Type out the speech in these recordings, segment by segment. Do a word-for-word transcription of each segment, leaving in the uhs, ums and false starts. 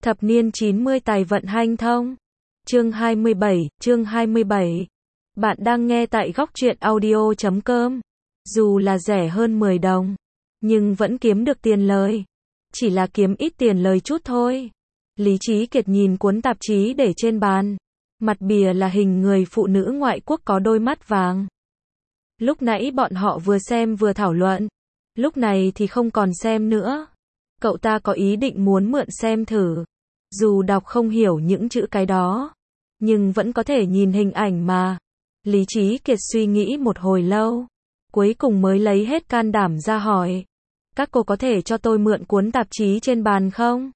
Thập niên chín mươi tài vận hanh thông. Chương hai mươi bảy, chương hai mươi bảy. Bạn đang nghe tại góc truyện audio chấm com. Dù là rẻ hơn mười đồng, nhưng vẫn kiếm được tiền lời. Chỉ là kiếm ít tiền lời chút thôi. Lý Trí Kiệt nhìn cuốn tạp chí để trên bàn. Mặt bìa là hình người phụ nữ ngoại quốc có đôi mắt vàng. Lúc nãy bọn họ vừa xem vừa thảo luận. Lúc này thì không còn xem nữa. Cậu ta có ý định muốn mượn xem thử. Dù đọc không hiểu những chữ cái đó, nhưng vẫn có thể nhìn hình ảnh mà. Lý Trí Kiệt suy nghĩ một hồi lâu, cuối cùng mới lấy hết can đảm ra hỏi. Các cô có thể cho tôi mượn cuốn tạp chí trên bàn không?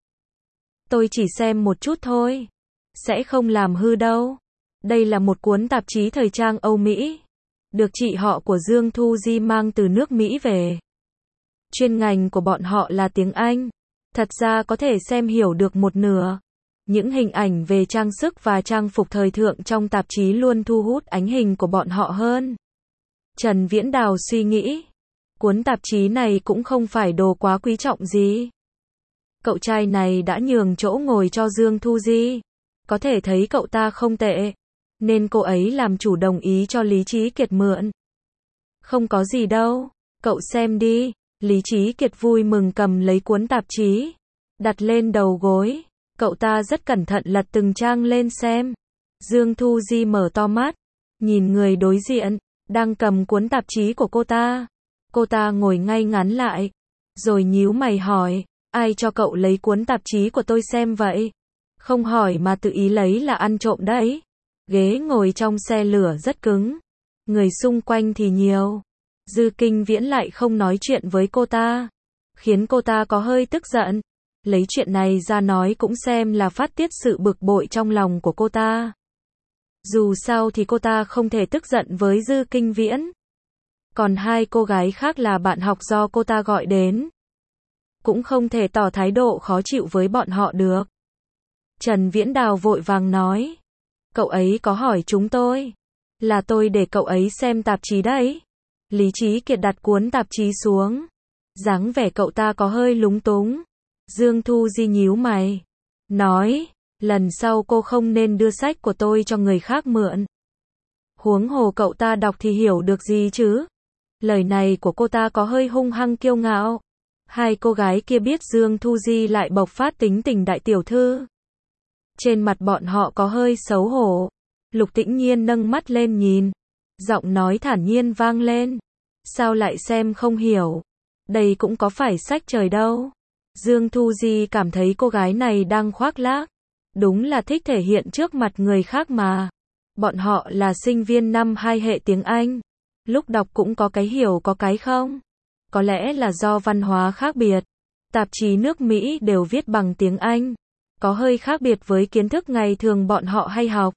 Tôi chỉ xem một chút thôi. Sẽ không làm hư đâu. Đây là một cuốn tạp chí thời trang Âu Mỹ. Được chị họ của Dương Thu Di mang từ nước Mỹ về. Chuyên ngành của bọn họ là tiếng Anh. Thật ra có thể xem hiểu được một nửa. Những hình ảnh về trang sức và trang phục thời thượng trong tạp chí luôn thu hút ánh hình của bọn họ hơn. Trần Viễn Đào suy nghĩ. Cuốn tạp chí này cũng không phải đồ quá quý trọng gì. Cậu trai này đã nhường chỗ ngồi cho Dương Thu Di. Có thể thấy cậu ta không tệ. Nên cô ấy làm chủ đồng ý cho Lý Trí Kiệt mượn. Không có gì đâu. Cậu xem đi. Lý Trí Kiệt vui mừng cầm lấy cuốn tạp chí. Đặt lên đầu gối. Cậu ta rất cẩn thận lật từng trang lên xem. Dương Thu Di mở to mắt. Nhìn người đối diện. Đang cầm cuốn tạp chí của cô ta. Cô ta ngồi ngay ngắn lại. Rồi nhíu mày hỏi. Ai cho cậu lấy cuốn tạp chí của tôi xem vậy? Không hỏi mà tự ý lấy là ăn trộm đấy. Ghế ngồi trong xe lửa rất cứng. Người xung quanh thì nhiều. Dư Kinh Viễn lại không nói chuyện với cô ta. Khiến cô ta có hơi tức giận. Lấy chuyện này ra nói cũng xem là phát tiết sự bực bội trong lòng của cô ta. Dù sao thì cô ta không thể tức giận với Dư Kinh Viễn. Còn hai cô gái khác là bạn học do cô ta gọi đến. Cũng không thể tỏ thái độ khó chịu với bọn họ được. Trần Viễn Đào vội vàng nói. Cậu ấy có hỏi chúng tôi. Là tôi để cậu ấy xem tạp chí đấy. Lý Trí Kiệt đặt cuốn tạp chí xuống. Dáng vẻ cậu ta có hơi lúng túng. Dương Thu Di nhíu mày. Nói, lần sau cô không nên đưa sách của tôi cho người khác mượn. Huống hồ cậu ta đọc thì hiểu được gì chứ. Lời này của cô ta có hơi hung hăng kiêu ngạo. Hai cô gái kia biết Dương Thu Di lại bộc phát tính tình đại tiểu thư. Trên mặt bọn họ có hơi xấu hổ. Lục Tĩnh Nhiên nâng mắt lên nhìn. Giọng nói thản nhiên vang lên. Sao lại xem không hiểu? Đây cũng có phải sách trời đâu. Dương Thu Di cảm thấy cô gái này đang khoác lác. Đúng là thích thể hiện trước mặt người khác mà. Bọn họ là sinh viên năm hai hệ tiếng Anh. Lúc đọc cũng có cái hiểu có cái không. Có lẽ là do văn hóa khác biệt. Tạp chí nước Mỹ đều viết bằng tiếng Anh. Có hơi khác biệt với kiến thức ngày thường bọn họ hay học.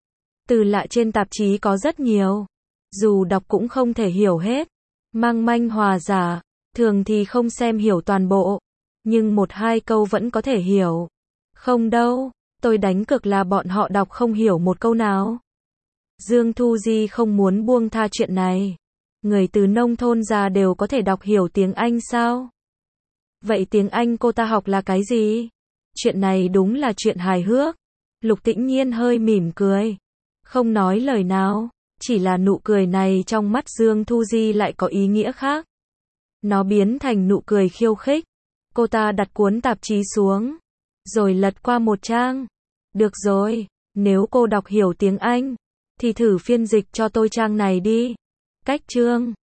Từ lạ trên tạp chí có rất nhiều. Dù đọc cũng không thể hiểu hết. Mang manh hòa giả. Thường thì không xem hiểu toàn bộ. Nhưng một hai câu vẫn có thể hiểu. Không đâu. Tôi đánh cược là bọn họ đọc không hiểu một câu nào. Dương Thu Di không muốn buông tha chuyện này. Người từ nông thôn già đều có thể đọc hiểu tiếng Anh sao? Vậy tiếng Anh cô ta học là cái gì? Chuyện này đúng là chuyện hài hước. Lục Tĩnh Nhiên hơi mỉm cười. Không nói lời nào. Chỉ là nụ cười này trong mắt Dương Thu Di lại có ý nghĩa khác. Nó biến thành nụ cười khiêu khích. Cô ta đặt cuốn tạp chí xuống. Rồi lật qua một trang. Được rồi. Nếu cô đọc hiểu tiếng Anh. Thì thử phiên dịch cho tôi trang này đi. Cách chương.